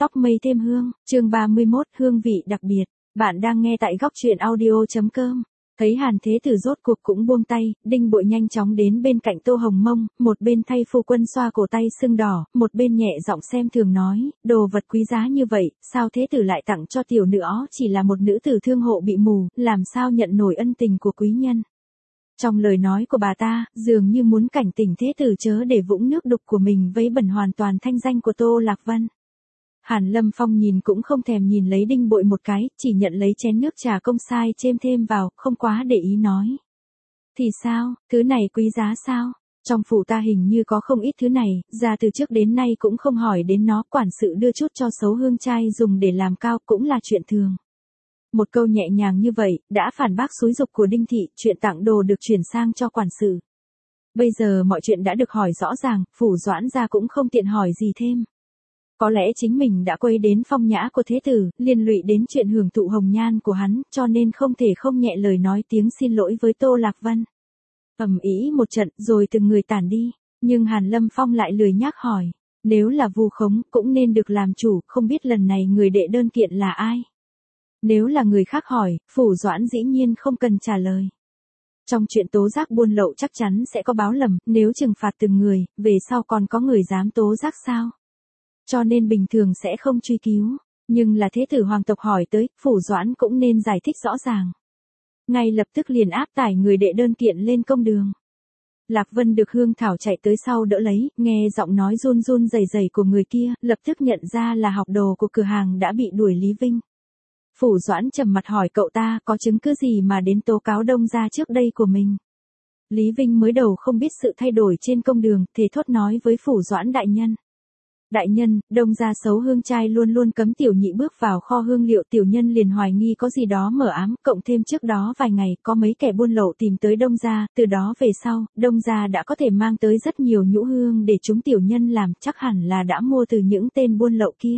Tóc mây thêm hương, chương 31, hương vị đặc biệt. Bạn đang nghe tại góc truyện audio.com. Thấy Hàn Thế Tử rốt cuộc cũng buông tay, Đinh Bội nhanh chóng đến bên cạnh Tô Hồng Mông, một bên thay phu quân xoa cổ tay sưng đỏ, một bên nhẹ giọng xem thường nói, đồ vật quý giá như vậy, sao Thế Tử lại tặng cho tiểu nữ ó, chỉ là một nữ tử thương hộ bị mù, làm sao nhận nổi ân tình của quý nhân. Trong lời nói của bà ta, dường như muốn cảnh tỉnh Thế Tử chớ để vũng nước đục của mình vấy bẩn hoàn toàn thanh danh của Tô Lạc Vân. Hàn Lâm Phong nhìn cũng không thèm nhìn lấy Đinh Bội một cái, chỉ nhận lấy chén nước trà công sai chêm thêm vào, không quá để ý nói. Thì sao, thứ này quý giá sao? Trong phủ ta hình như có không ít thứ này, ra từ trước đến nay cũng không hỏi đến nó, quản sự đưa chút cho xấu hương trai dùng để làm cao cũng là chuyện thường. Một câu nhẹ nhàng như vậy, đã phản bác xúi giục của Đinh Thị, chuyện tặng đồ được chuyển sang cho quản sự. Bây giờ mọi chuyện đã được hỏi rõ ràng, phủ Doãn gia cũng không tiện hỏi gì thêm. Có lẽ chính mình đã quấy đến phong nhã của Thế Tử, liên lụy đến chuyện hưởng thụ hồng nhan của hắn, cho nên không thể không nhẹ lời nói tiếng xin lỗi với Tô Lạc Vân. Ầm ĩ một trận rồi từng người tản đi, nhưng Hàn Lâm Phong lại lười nhác hỏi, nếu là vu khống cũng nên được làm chủ, không biết lần này người đệ đơn kiện là ai? Nếu là người khác hỏi, phủ Doãn dĩ nhiên không cần trả lời. Trong chuyện tố giác buôn lậu chắc chắn sẽ có báo lầm, nếu trừng phạt từng người, về sau còn có người dám tố giác sao? Cho nên bình thường sẽ không truy cứu, nhưng là Thế Tử hoàng tộc hỏi tới, phủ Doãn cũng nên giải thích rõ ràng. Ngay lập tức liền áp tải người đệ đơn kiện lên công đường. Lạc Vân được Hương Thảo chạy tới sau đỡ lấy, nghe giọng nói run run rẩy rẩy của người kia, lập tức nhận ra là học đồ của cửa hàng đã bị đuổi Lý Vinh. Phủ Doãn trầm mặt hỏi cậu ta có chứng cứ gì mà đến tố cáo Đông gia trước đây của mình. Lý Vinh mới đầu không biết sự thay đổi trên công đường, thế thốt nói với phủ Doãn đại nhân. Đại nhân, Đông gia xấu hương trai luôn luôn cấm tiểu nhị bước vào kho hương liệu, tiểu nhân liền hoài nghi có gì đó mờ ám, cộng thêm trước đó vài ngày có mấy kẻ buôn lậu tìm tới Đông gia, từ đó về sau, Đông gia đã có thể mang tới rất nhiều nhũ hương để chúng tiểu nhân làm, chắc hẳn là đã mua từ những tên buôn lậu kia.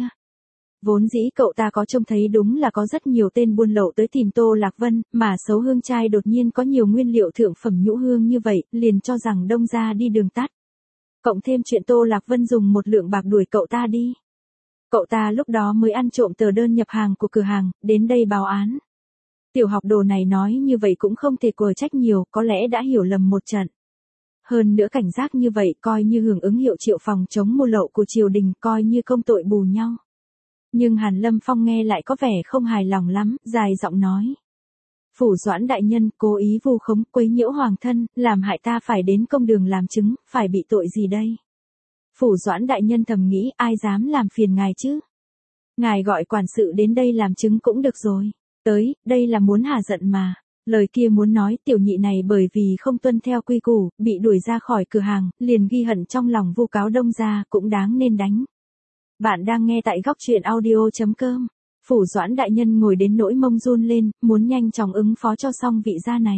Vốn dĩ cậu ta có trông thấy đúng là có rất nhiều tên buôn lậu tới tìm Tô Lạc Vân, mà xấu hương trai đột nhiên có nhiều nguyên liệu thượng phẩm nhũ hương như vậy, liền cho rằng Đông gia đi đường tắt. Cộng thêm chuyện Tô Lạc Vân dùng một lượng bạc đuổi cậu ta đi. Cậu ta lúc đó mới ăn trộm tờ đơn nhập hàng của cửa hàng, đến đây báo án. Tiểu học đồ này nói như vậy cũng không thể quở trách nhiều, có lẽ đã hiểu lầm một trận. Hơn nữa cảnh giác như vậy coi như hưởng ứng hiệu triệu phòng chống mua lậu của triều đình, coi như công tội bù nhau. Nhưng Hàn Lâm Phong nghe lại có vẻ không hài lòng lắm, dài giọng nói. Phủ Doãn đại nhân cố ý vu khống quấy nhiễu hoàng thân, làm hại ta phải đến công đường làm chứng, phải bị tội gì đây? Phủ Doãn đại nhân thầm nghĩ ai dám làm phiền ngài chứ? Ngài gọi quản sự đến đây làm chứng cũng được rồi. Tới, đây là muốn hả giận mà. Lời kia muốn nói tiểu nhị này bởi vì không tuân theo quy củ, bị đuổi ra khỏi cửa hàng, liền ghi hận trong lòng vu cáo Đông gia cũng đáng nên đánh. Bạn đang nghe tại góc truyện audio.com. Phủ Doãn đại nhân ngồi đến nỗi mông run lên, muốn nhanh chóng ứng phó cho xong vị gia này.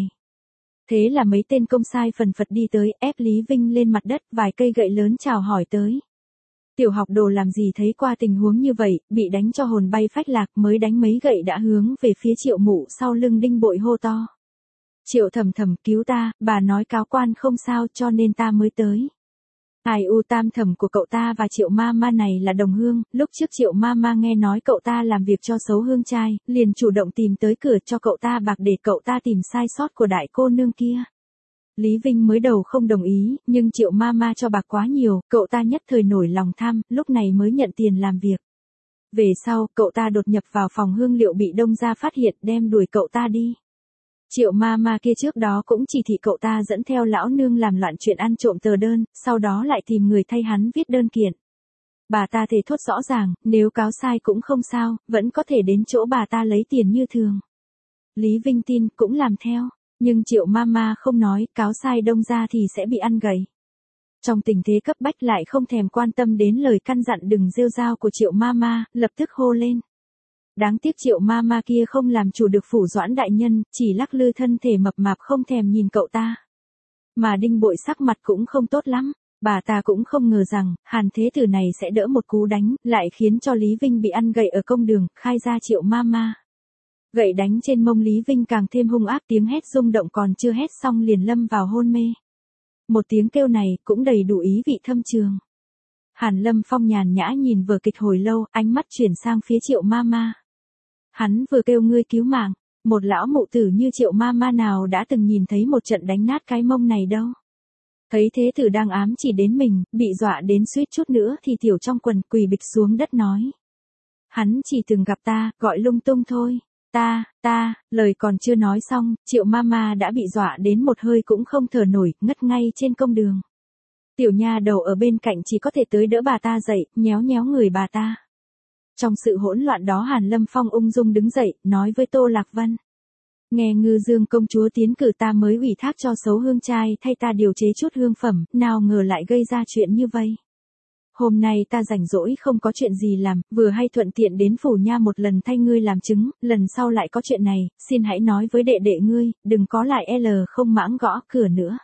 Thế là mấy tên công sai phần phật đi tới, ép Lý Vinh lên mặt đất, vài cây gậy lớn chào hỏi tới. Tiểu học đồ làm gì thấy qua tình huống như vậy, bị đánh cho hồn bay phách lạc, mới đánh mấy gậy đã hướng về phía Triệu Mụ sau lưng Đinh Bội hô to. Triệu Thầm Thầm cứu ta, bà nói cáo quan không sao cho nên ta mới tới. Ai u tam thẩm của cậu ta và Triệu ma ma này là đồng hương, lúc trước Triệu ma ma nghe nói cậu ta làm việc cho xấu hương trai, liền chủ động tìm tới cửa cho cậu ta bạc để cậu ta tìm sai sót của đại cô nương kia. Lý Vinh mới đầu không đồng ý, nhưng Triệu ma ma cho bạc quá nhiều, cậu ta nhất thời nổi lòng tham, lúc này mới nhận tiền làm việc. Về sau, cậu ta đột nhập vào phòng hương liệu bị Đông gia phát hiện đem đuổi cậu ta đi. Triệu ma ma kia trước đó cũng chỉ thị cậu ta dẫn theo lão nương làm loạn chuyện ăn trộm tờ đơn, sau đó lại tìm người thay hắn viết đơn kiện. Bà ta thề thốt rõ ràng, nếu cáo sai cũng không sao, vẫn có thể đến chỗ bà ta lấy tiền như thường. Lý Vinh tin cũng làm theo, nhưng Triệu ma ma không nói, cáo sai Đông gia thì sẽ bị ăn gầy. Trong tình thế cấp bách lại không thèm quan tâm đến lời căn dặn đừng rêu rao của Triệu ma ma, lập tức hô lên. Đáng tiếc Triệu ma ma kia không làm chủ được Phủ Doãn đại nhân, chỉ lắc lư thân thể mập mạp không thèm nhìn cậu ta. Mà Đinh Bội sắc mặt cũng không tốt lắm, bà ta cũng không ngờ rằng, Hàn Thế Tử này sẽ đỡ một cú đánh, lại khiến cho Lý Vinh bị ăn gậy ở công đường, khai ra Triệu ma ma. Gậy đánh trên mông Lý Vinh càng thêm hung ác, tiếng hét rung động còn chưa hét xong liền lâm vào hôn mê. Một tiếng kêu này cũng đầy đủ ý vị thâm trường. Hàn Lâm Phong nhàn nhã nhìn vở kịch hồi lâu, ánh mắt chuyển sang phía Triệu Mama. Hắn vừa kêu ngươi cứu mạng, một lão mụ tử như Triệu Mama nào đã từng nhìn thấy một trận đánh nát cái mông này đâu. Thấy thế tử đang ám chỉ đến mình, bị dọa đến suýt chút nữa thì tiểu trong quần quỳ bịch xuống đất nói. Hắn chỉ từng gặp ta, gọi lung tung thôi. Lời còn chưa nói xong, Triệu Mama đã bị dọa đến một hơi cũng không thở nổi, ngất ngay trên công đường. Tiểu nha đầu ở bên cạnh chỉ có thể tới đỡ bà ta dậy, nhéo nhéo người bà ta. Trong sự hỗn loạn đó Hàn Lâm Phong ung dung đứng dậy, nói với Tô Lạc Vân. Nghe Ngư Dương công chúa tiến cử ta mới ủy thác cho Sấu Hương trai thay ta điều chế chút hương phẩm, nào ngờ lại gây ra chuyện như vậy. Hôm nay ta rảnh rỗi không có chuyện gì làm, vừa hay thuận tiện đến phủ nha một lần thay ngươi làm chứng, lần sau lại có chuyện này, xin hãy nói với đệ đệ ngươi, đừng có lại không mãng gõ cửa nữa.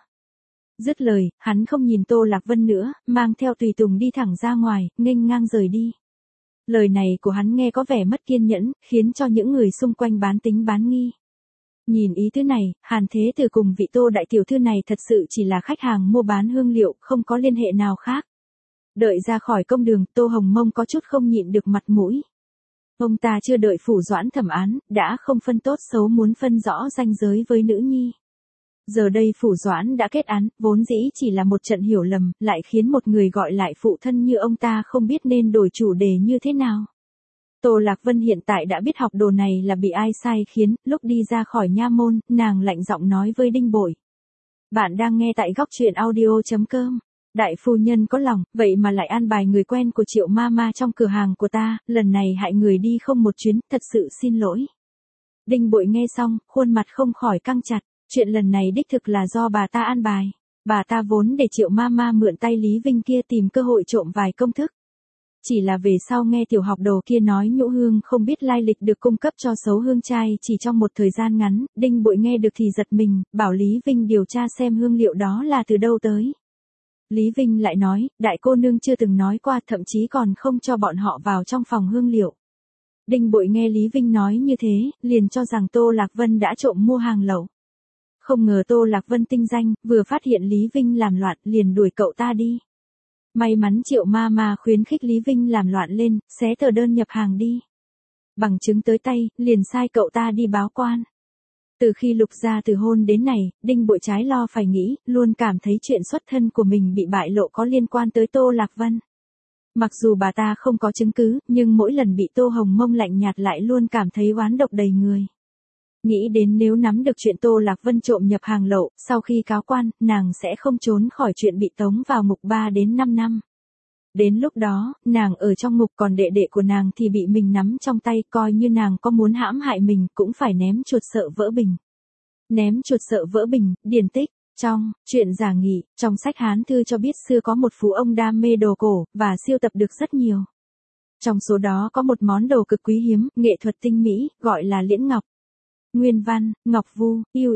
Dứt lời, hắn không nhìn Tô Lạc Vân nữa, mang theo tùy tùng đi thẳng ra ngoài, nghênh ngang rời đi. Lời này của hắn nghe có vẻ mất kiên nhẫn, khiến cho những người xung quanh bán tính bán nghi. Nhìn ý thứ này, Hàn Thế Tử cùng vị Tô đại tiểu thư này thật sự chỉ là khách hàng mua bán hương liệu, không có liên hệ nào khác. Đợi ra khỏi công đường, Tô Hồng Mông có chút không nhịn được mặt mũi. Ông ta chưa đợi phủ doãn thẩm án, đã không phân tốt xấu muốn phân rõ ranh giới với nữ nhi. Giờ đây phủ doãn đã kết án, vốn dĩ chỉ là một trận hiểu lầm, lại khiến một người gọi lại phụ thân như ông ta không biết nên đổi chủ đề như thế nào. Tô Lạc Vân hiện tại đã biết học đồ này là bị ai sai khiến, lúc đi ra khỏi nha môn, nàng lạnh giọng nói với Đinh Bội. Bạn đang nghe tại góc truyện audio.com. Đại phu nhân có lòng, vậy mà lại an bài người quen của Triệu Mama trong cửa hàng của ta, lần này hại người đi không một chuyến, thật sự xin lỗi. Đinh Bội nghe xong, khuôn mặt không khỏi căng chặt, chuyện lần này đích thực là do bà ta an bài. Bà ta vốn để Triệu Mama mượn tay Lý Vinh kia tìm cơ hội trộm vài công thức. Chỉ là về sau nghe tiểu học đồ kia nói nhũ hương không biết lai lịch được cung cấp cho Sấu Hương trai chỉ trong một thời gian ngắn, Đinh Bội nghe được thì giật mình, bảo Lý Vinh điều tra xem hương liệu đó là từ đâu tới. Lý Vinh lại nói, đại cô nương chưa từng nói qua, thậm chí còn không cho bọn họ vào trong phòng hương liệu. Đinh Bội nghe Lý Vinh nói như thế, liền cho rằng Tô Lạc Vân đã trộm mua hàng lậu. Không ngờ Tô Lạc Vân tinh danh, vừa phát hiện Lý Vinh làm loạn, liền đuổi cậu ta đi. May mắn Triệu Mama khuyến khích Lý Vinh làm loạn lên, xé tờ đơn nhập hàng đi. Bằng chứng tới tay, liền sai cậu ta đi báo quan. Từ khi Lục gia từ hôn đến này, Đinh Bội trái lo phải nghĩ, luôn cảm thấy chuyện xuất thân của mình bị bại lộ có liên quan tới Tô Lạc Vân. Mặc dù bà ta không có chứng cứ, nhưng mỗi lần bị Tô Hồng Mông lạnh nhạt lại luôn cảm thấy oán độc đầy người. Nghĩ đến nếu nắm được chuyện Tô Lạc Vân trộm nhập hàng lậu, sau khi cáo quan, nàng sẽ không trốn khỏi chuyện bị tống vào ngục 3 đến 5 năm. Đến lúc đó, nàng ở trong ngục còn đệ đệ của nàng thì bị mình nắm trong tay, coi như nàng có muốn hãm hại mình cũng phải ném chuột sợ vỡ bình. Ném chuột sợ vỡ bình, điển tích. Trong chuyện giả nghị, trong sách Hán Thư cho biết xưa có một phú ông đam mê đồ cổ, và siêu tập được rất nhiều. Trong số đó có một món đồ cực quý hiếm, nghệ thuật tinh mỹ, gọi là liễn ngọc. Nguyên văn, Ngọc Vu,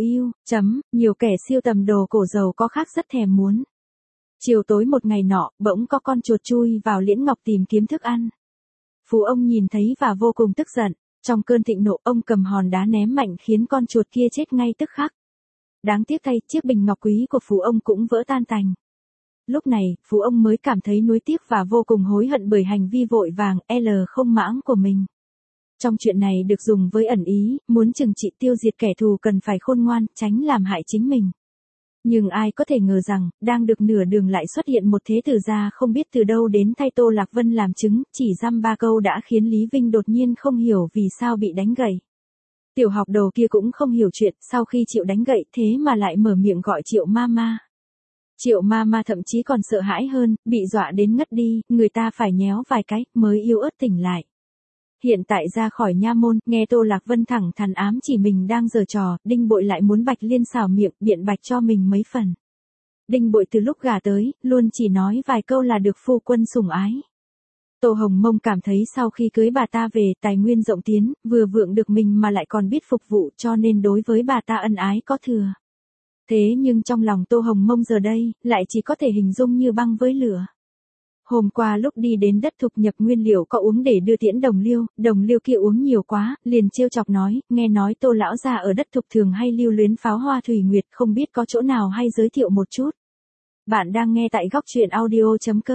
nhiều kẻ siêu tầm đồ cổ giàu có khác rất thèm muốn. Chiều tối một ngày nọ, bỗng có con chuột chui vào liễn ngọc tìm kiếm thức ăn. Phú ông nhìn thấy và vô cùng tức giận, trong cơn thịnh nộ ông cầm hòn đá ném mạnh khiến con chuột kia chết ngay tức khắc. Đáng tiếc thay, chiếc bình ngọc quý của Phú ông cũng vỡ tan tành. Lúc này, Phú ông mới cảm thấy nuối tiếc và vô cùng hối hận bởi hành vi vội vàng, không mãng của mình. Trong chuyện này được dùng với ẩn ý, muốn trừng trị tiêu diệt kẻ thù cần phải khôn ngoan, tránh làm hại chính mình. Nhưng ai có thể ngờ rằng, đang được nửa đường lại xuất hiện một thế tử gia không biết từ đâu đến thay Tô Lạc Vân làm chứng, chỉ dăm ba câu đã khiến Lý Vinh đột nhiên không hiểu vì sao bị đánh gậy. Tiểu học đồ kia cũng không hiểu chuyện, sau khi chịu đánh gậy thế mà lại mở miệng gọi Triệu Mama. Triệu Mama thậm chí còn sợ hãi hơn, bị dọa đến ngất đi, người ta phải nhéo vài cái, mới yếu ớt tỉnh lại. Hiện tại ra khỏi nha môn, nghe Tô Lạc Vân thẳng thắn ám chỉ mình đang giở trò, Đinh Bội lại muốn Bạch Liên xảo miệng, biện bạch cho mình mấy phần. Đinh Bội từ lúc gả tới, luôn chỉ nói vài câu là được phu quân sủng ái. Tô Hồng Mông cảm thấy sau khi cưới bà ta về, tài nguyên rộng tiến, vừa vượng được mình mà lại còn biết phục vụ, cho nên đối với bà ta ân ái có thừa. Thế nhưng trong lòng Tô Hồng Mông giờ đây, lại chỉ có thể hình dung như băng với lửa. Hôm qua lúc đi đến đất thục nhập nguyên liệu có uống để đưa tiễn Đồng Liêu kia uống nhiều quá, liền trêu chọc nói, nghe nói Tô lão gia ở đất thục thường hay lưu luyến pháo hoa thủy nguyệt, không biết có chỗ nào hay giới thiệu một chút. Bạn đang nghe tại góc truyện audio.com.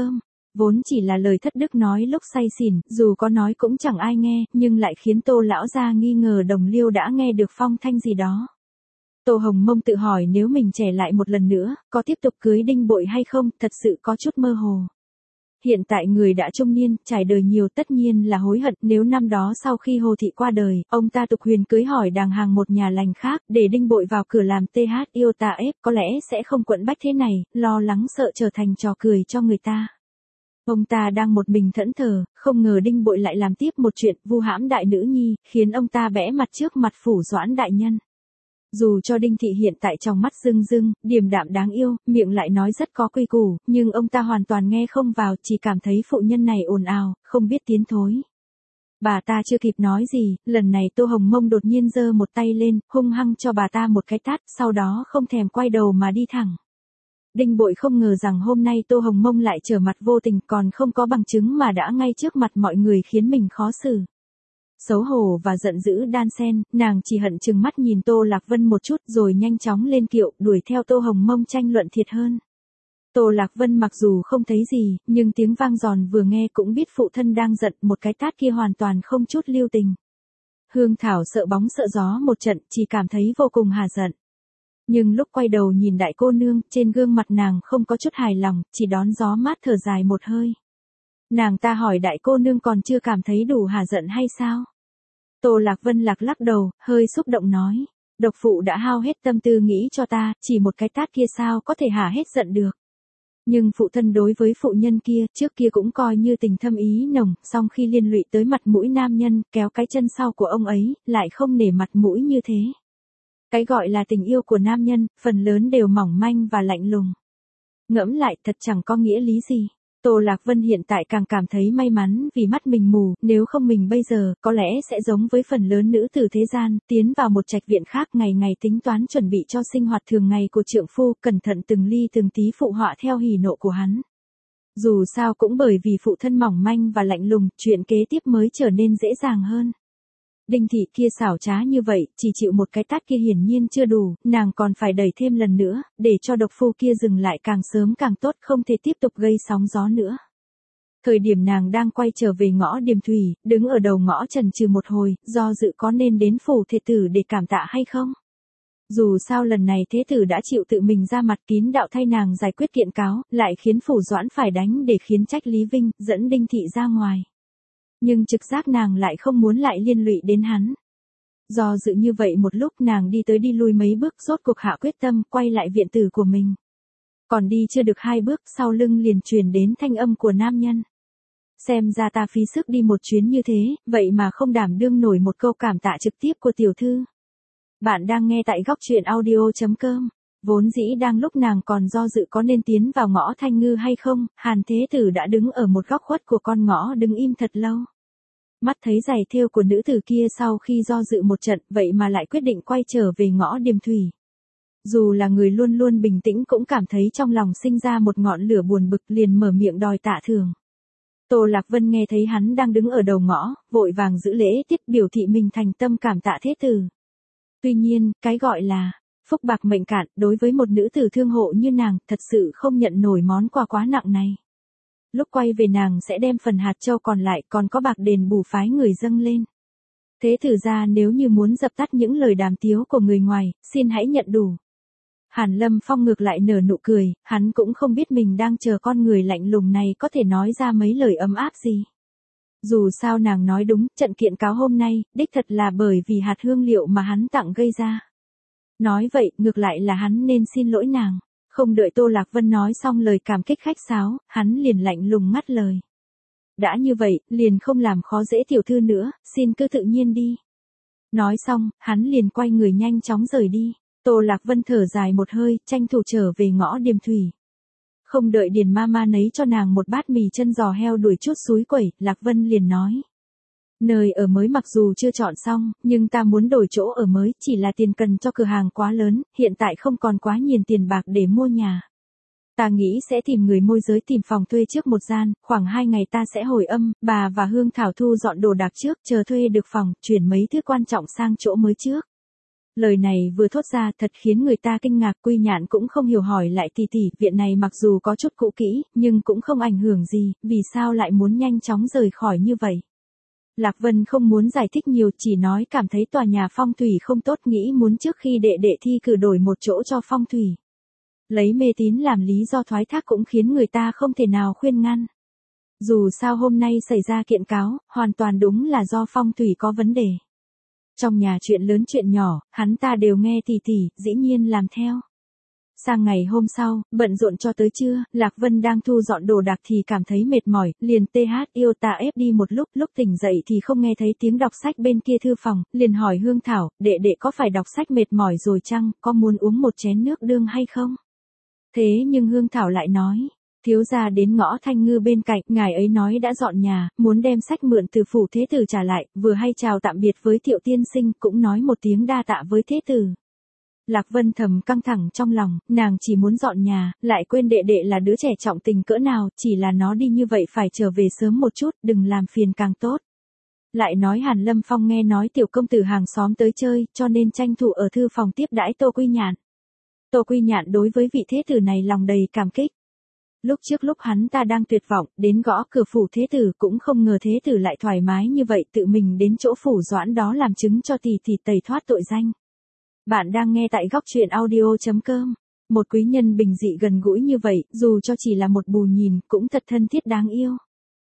Vốn chỉ là lời thất đức nói lúc say xỉn, dù có nói cũng chẳng ai nghe, nhưng lại khiến Tô lão gia nghi ngờ Đồng Liêu đã nghe được phong thanh gì đó. Tô Hồng Mông tự hỏi nếu mình trẻ lại một lần nữa, có tiếp tục cưới Đinh Bội hay không, thật sự có chút mơ hồ. Hiện tại người đã trung niên, trải đời nhiều tất nhiên là hối hận nếu năm đó sau khi Hồ Thị qua đời, ông ta tục huyền cưới hỏi đàng hàng một nhà lành khác, để Đinh Bội vào cửa làm TH yêu ta ép, có lẽ sẽ không quẫn bách thế này, lo lắng sợ trở thành trò cười cho người ta. Ông ta đang một mình thẫn thờ, không ngờ Đinh Bội lại làm tiếp một chuyện vu hãm đại nữ nhi, khiến ông ta bẽ mặt trước mặt Phủ Doãn đại nhân. Dù cho Đinh Thị hiện tại trong mắt rưng rưng, điềm đạm đáng yêu, miệng lại nói rất có quy củ, nhưng ông ta hoàn toàn nghe không vào, chỉ cảm thấy phụ nhân này ồn ào, không biết tiến thối. Bà ta chưa kịp nói gì, lần này Tô Hồng Mông đột nhiên giơ một tay lên, hung hăng cho bà ta một cái tát, sau đó không thèm quay đầu mà đi thẳng. Đinh Bội không ngờ rằng hôm nay Tô Hồng Mông lại trở mặt vô tình, còn không có bằng chứng mà đã ngay trước mặt mọi người khiến mình khó xử. Xấu hổ và giận dữ đan xen, nàng chỉ hận chừng mắt nhìn Tô Lạc Vân một chút rồi nhanh chóng lên kiệu, đuổi theo Tô Hồng Mông tranh luận thiệt hơn. Tô Lạc Vân mặc dù không thấy gì, nhưng tiếng vang giòn vừa nghe cũng biết phụ thân đang giận, một cái tát kia hoàn toàn không chút lưu tình. Hương Thảo sợ bóng sợ gió một trận, chỉ cảm thấy vô cùng hả giận. Nhưng lúc quay đầu nhìn đại cô nương, trên gương mặt nàng không có chút hài lòng, chỉ đón gió mát thở dài một hơi. Nàng ta hỏi đại cô nương còn chưa cảm thấy đủ hả giận hay sao? Tô Lạc Vân lắc đầu, hơi xúc động nói. Độc phụ đã hao hết tâm tư nghĩ cho ta, chỉ một cái tát kia sao có thể hả hết giận được. Nhưng phụ thân đối với phụ nhân kia, trước kia cũng coi như tình thâm ý nồng, song khi liên lụy tới mặt mũi nam nhân, kéo cái chân sau của ông ấy, lại không nể mặt mũi như thế. Cái gọi là tình yêu của nam nhân, phần lớn đều mỏng manh và lạnh lùng. Ngẫm lại thật chẳng có nghĩa lý gì. Tô Lạc Vân hiện tại càng cảm thấy may mắn vì mắt mình mù, nếu không mình bây giờ, có lẽ sẽ giống với phần lớn nữ tử thế gian, tiến vào một trạch viện khác ngày ngày tính toán chuẩn bị cho sinh hoạt thường ngày của trượng phu, cẩn thận từng ly từng tí phụ họa theo hỉ nộ của hắn. Dù sao cũng bởi vì phụ thân mỏng manh và lạnh lùng, chuyện kế tiếp mới trở nên dễ dàng hơn. Đinh Thị kia xảo trá như vậy, chỉ chịu một cái tát kia hiển nhiên chưa đủ, nàng còn phải đẩy thêm lần nữa, để cho độc phu kia dừng lại càng sớm càng tốt, không thể tiếp tục gây sóng gió nữa. Thời điểm nàng đang quay trở về ngõ Điềm Thủy, đứng ở đầu ngõ chần chừ một hồi, do dự có nên đến phủ thế tử để cảm tạ hay không. Dù sao lần này thế tử đã chịu tự mình ra mặt kín đạo thay nàng giải quyết kiện cáo, lại khiến Phủ Doãn phải đánh để khiến trách Lý Vinh, dẫn Đinh Thị ra ngoài. Nhưng trực giác nàng lại không muốn lại liên lụy đến hắn. Do dự như vậy một lúc nàng đi tới đi lui mấy bước rốt cuộc hạ quyết tâm quay lại viện tử của mình. Còn đi chưa được 2 bước sau lưng liền truyền đến thanh âm của nam nhân. Xem ra ta phí sức đi một chuyến như thế, vậy mà không đảm đương nổi một câu cảm tạ trực tiếp của tiểu thư. Bạn đang nghe tại góc truyện audio.com. Vốn dĩ đang lúc nàng còn do dự có nên tiến vào ngõ Thanh Ngư hay không, Hàn Thế Tử đã đứng ở một góc khuất của con ngõ đứng im thật lâu. Mắt thấy giày thêu của nữ tử kia sau khi do dự một trận vậy mà lại quyết định quay trở về ngõ Điềm Thủy. Dù là người luôn luôn bình tĩnh cũng cảm thấy trong lòng sinh ra một ngọn lửa buồn bực liền mở miệng đòi tạ thưởng. Tô Lạc Vân nghe thấy hắn đang đứng ở đầu ngõ, vội vàng giữ lễ tiết biểu thị mình thành tâm cảm tạ Thế Tử. Tuy nhiên, cái gọi là phúc bạc mệnh cạn, đối với một nữ tử thương hộ như nàng, thật sự không nhận nổi món quà quá nặng này. Lúc quay về nàng sẽ đem phần hạt châu còn lại còn có bạc đền bù phái người dâng lên. Thế tử ra nếu như muốn dập tắt những lời đàm tiếu của người ngoài, xin hãy nhận đủ. Hàn Lâm Phong ngược lại nở nụ cười, hắn cũng không biết mình đang chờ con người lạnh lùng này có thể nói ra mấy lời ấm áp gì. Dù sao nàng nói đúng, trận kiện cáo hôm nay, đích thật là bởi vì hạt hương liệu mà hắn tặng gây ra. Nói vậy, ngược lại là hắn nên xin lỗi nàng. Không đợi Tô Lạc Vân nói xong lời cảm kích khách sáo, hắn liền lạnh lùng ngắt lời. Đã như vậy, liền không làm khó dễ tiểu thư nữa, xin cứ tự nhiên đi. Nói xong, hắn liền quay người nhanh chóng rời đi. Tô Lạc Vân thở dài một hơi, tranh thủ trở về ngõ Điềm Thủy. Không đợi Điền Mama nấy cho nàng một bát mì chân giò heo đuổi chút xúi quẩy, Lạc Vân liền nói. Nơi ở mới mặc dù chưa chọn xong, nhưng ta muốn đổi chỗ ở mới, chỉ là tiền cần cho cửa hàng quá lớn, hiện tại không còn quá nhiều tiền bạc để mua nhà. Ta nghĩ sẽ tìm người môi giới tìm phòng thuê trước một gian, khoảng 2 ngày ta sẽ hồi âm, bà và Hương Thảo thu dọn đồ đạc trước, chờ thuê được phòng, chuyển mấy thứ quan trọng sang chỗ mới trước. Lời này vừa thốt ra thật khiến người ta kinh ngạc, Quy Nhạn cũng không hiểu hỏi lại tỷ, viện này mặc dù có chút cũ kỹ, nhưng cũng không ảnh hưởng gì, vì sao lại muốn nhanh chóng rời khỏi như vậy. Lạc Vân không muốn giải thích nhiều, chỉ nói cảm thấy tòa nhà phong thủy không tốt, nghĩ muốn trước khi đệ đệ thi cử đổi một chỗ cho phong thủy. Lấy mê tín làm lý do thoái thác cũng khiến người ta không thể nào khuyên ngăn. Dù sao hôm nay xảy ra kiện cáo, hoàn toàn đúng là do phong thủy có vấn đề. Trong nhà chuyện lớn chuyện nhỏ, hắn ta đều nghe tỷ, dĩ nhiên làm theo. Sang ngày hôm sau, bận rộn cho tới trưa, Lạc Vân đang thu dọn đồ đạc thì cảm thấy mệt mỏi, liền yêu ta ép đi một lúc tỉnh dậy thì không nghe thấy tiếng đọc sách bên kia thư phòng, liền hỏi Hương Thảo, đệ có phải đọc sách mệt mỏi rồi chăng, có muốn uống một chén nước đương hay không? Thế nhưng Hương Thảo lại nói, thiếu gia đến ngõ Thanh Ngư bên cạnh, ngài ấy nói đã dọn nhà, muốn đem sách mượn từ phủ thế tử trả lại, vừa hay chào tạm biệt với Thiệu tiên sinh, cũng nói một tiếng đa tạ với thế tử. Lạc Vân thầm căng thẳng trong lòng, nàng chỉ muốn dọn nhà, lại quên đệ là đứa trẻ trọng tình cỡ nào, chỉ là nó đi như vậy phải trở về sớm một chút, đừng làm phiền càng tốt. Lại nói Hàn Lâm Phong nghe nói tiểu công tử hàng xóm tới chơi, cho nên tranh thủ ở thư phòng tiếp đãi Tô Quy Nhạn. Tô Quy Nhạn đối với vị thế tử này lòng đầy cảm kích. Lúc trước lúc hắn ta đang tuyệt vọng, đến gõ cửa phủ thế tử cũng không ngờ thế tử lại thoải mái như vậy, tự mình đến chỗ phủ Doãn đó làm chứng cho tỷ tẩy thoát tội danh. Bạn đang nghe tại góc truyện audio.com. Một quý nhân bình dị gần gũi như vậy, dù cho chỉ là một bù nhìn, cũng thật thân thiết đáng yêu.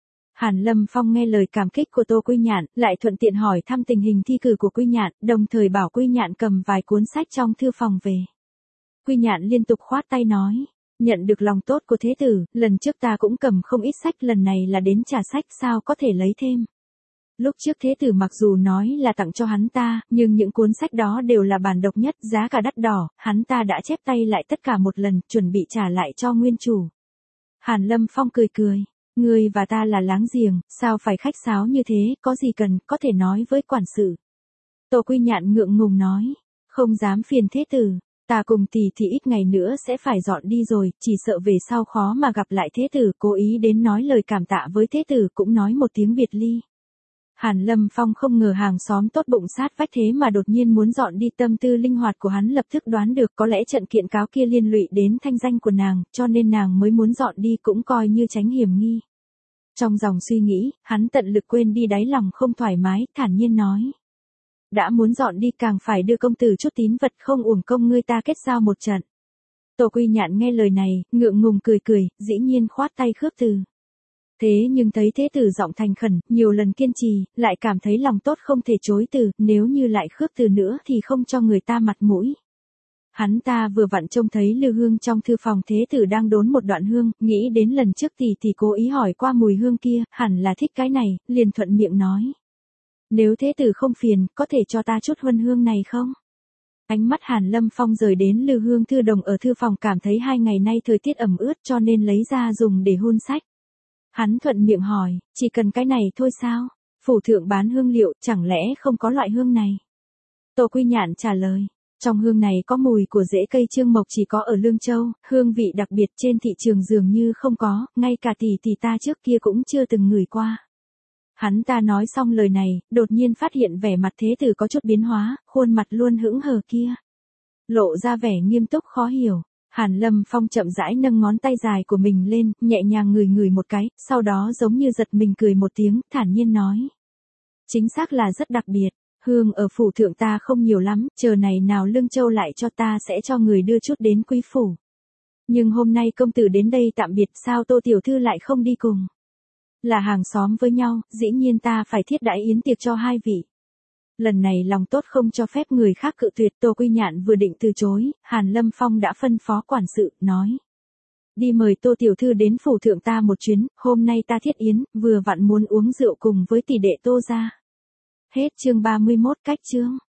Hàn Lâm Phong nghe lời cảm kích của Tô Quy Nhạn, lại thuận tiện hỏi thăm tình hình thi cử của Quy Nhạn, đồng thời bảo Quy Nhạn cầm vài cuốn sách trong thư phòng về. Quy Nhạn liên tục khoát tay nói, nhận được lòng tốt của thế tử, lần trước ta cũng cầm không ít sách, lần này là đến trả sách, sao có thể lấy thêm. Lúc trước thế tử mặc dù nói là tặng cho hắn ta, nhưng những cuốn sách đó đều là bản độc nhất, giá cả đắt đỏ, hắn ta đã chép tay lại tất cả một lần, chuẩn bị trả lại cho nguyên chủ. Hàn Lâm Phong cười, ngươi và ta là láng giềng, sao phải khách sáo như thế, có gì cần, có thể nói với quản sự. Tô Quy Nhạn ngượng ngùng nói, không dám phiền thế tử, ta cùng tỷ ít ngày nữa sẽ phải dọn đi rồi, chỉ sợ về sau khó mà gặp lại thế tử, cố ý đến nói lời cảm tạ với thế tử, cũng nói một tiếng biệt ly. Hàn Lâm Phong không ngờ hàng xóm tốt bụng sát vách thế mà đột nhiên muốn dọn đi, tâm tư linh hoạt của hắn lập tức đoán được có lẽ trận kiện cáo kia liên lụy đến thanh danh của nàng, cho nên nàng mới muốn dọn đi, cũng coi như tránh hiểm nghi. Trong dòng suy nghĩ, hắn tận lực quên đi đáy lòng không thoải mái, thản nhiên nói. Đã muốn dọn đi càng phải đưa công tử chút tín vật, không uổng công ngươi ta kết giao một trận. Tô Quy Nhạn nghe lời này, ngượng ngùng cười, dĩ nhiên khoát tay khước từ. Thế nhưng thấy thế tử giọng thành khẩn, nhiều lần kiên trì, lại cảm thấy lòng tốt không thể chối từ, nếu như lại khước từ nữa thì không cho người ta mặt mũi. Hắn ta vừa vặn trông thấy lư hương trong thư phòng thế tử đang đốn một đoạn hương, nghĩ đến lần trước tỷ cố ý hỏi qua mùi hương kia, hẳn là thích cái này, liền thuận miệng nói. Nếu thế tử không phiền, có thể cho ta chút huân hương này không? Ánh mắt Hàn Lâm Phong rời đến lư hương thư đồng ở thư phòng, cảm thấy 2 ngày nay thời tiết ẩm ướt cho nên lấy ra dùng để hun sách. Hắn thuận miệng hỏi, chỉ cần cái này thôi sao? Phủ thượng bán hương liệu, chẳng lẽ không có loại hương này? Tô Quy Nhạn trả lời, trong hương này có mùi của rễ cây trương mộc chỉ có ở Lương Châu, hương vị đặc biệt trên thị trường dường như không có, ngay cả tỷ ta trước kia cũng chưa từng ngửi qua. Hắn ta nói xong lời này, đột nhiên phát hiện vẻ mặt thế tử có chút biến hóa, khuôn mặt luôn hững hờ kia lộ ra vẻ nghiêm túc khó hiểu. Hàn Lâm Phong chậm rãi nâng ngón tay dài của mình lên, nhẹ nhàng ngửi một cái, sau đó giống như giật mình cười một tiếng, thản nhiên nói. Chính xác là rất đặc biệt, hương ở phủ thượng ta không nhiều lắm, chờ này nào Lương Châu lại cho ta sẽ cho người đưa chút đến quý phủ. Nhưng hôm nay công tử đến đây tạm biệt, sao Tô tiểu thư lại không đi cùng? Là hàng xóm với nhau, dĩ nhiên ta phải thiết đãi yến tiệc cho hai vị. Lần này lòng tốt không cho phép người khác cự tuyệt, Tô Quy Nhạn vừa định từ chối, Hàn Lâm Phong đã phân phó quản sự, nói. Đi mời Tô tiểu thư đến phủ thượng ta một chuyến, hôm nay ta thiết yến, vừa vặn muốn uống rượu cùng với tỷ đệ Tô gia. Hết chương 31 cách chương.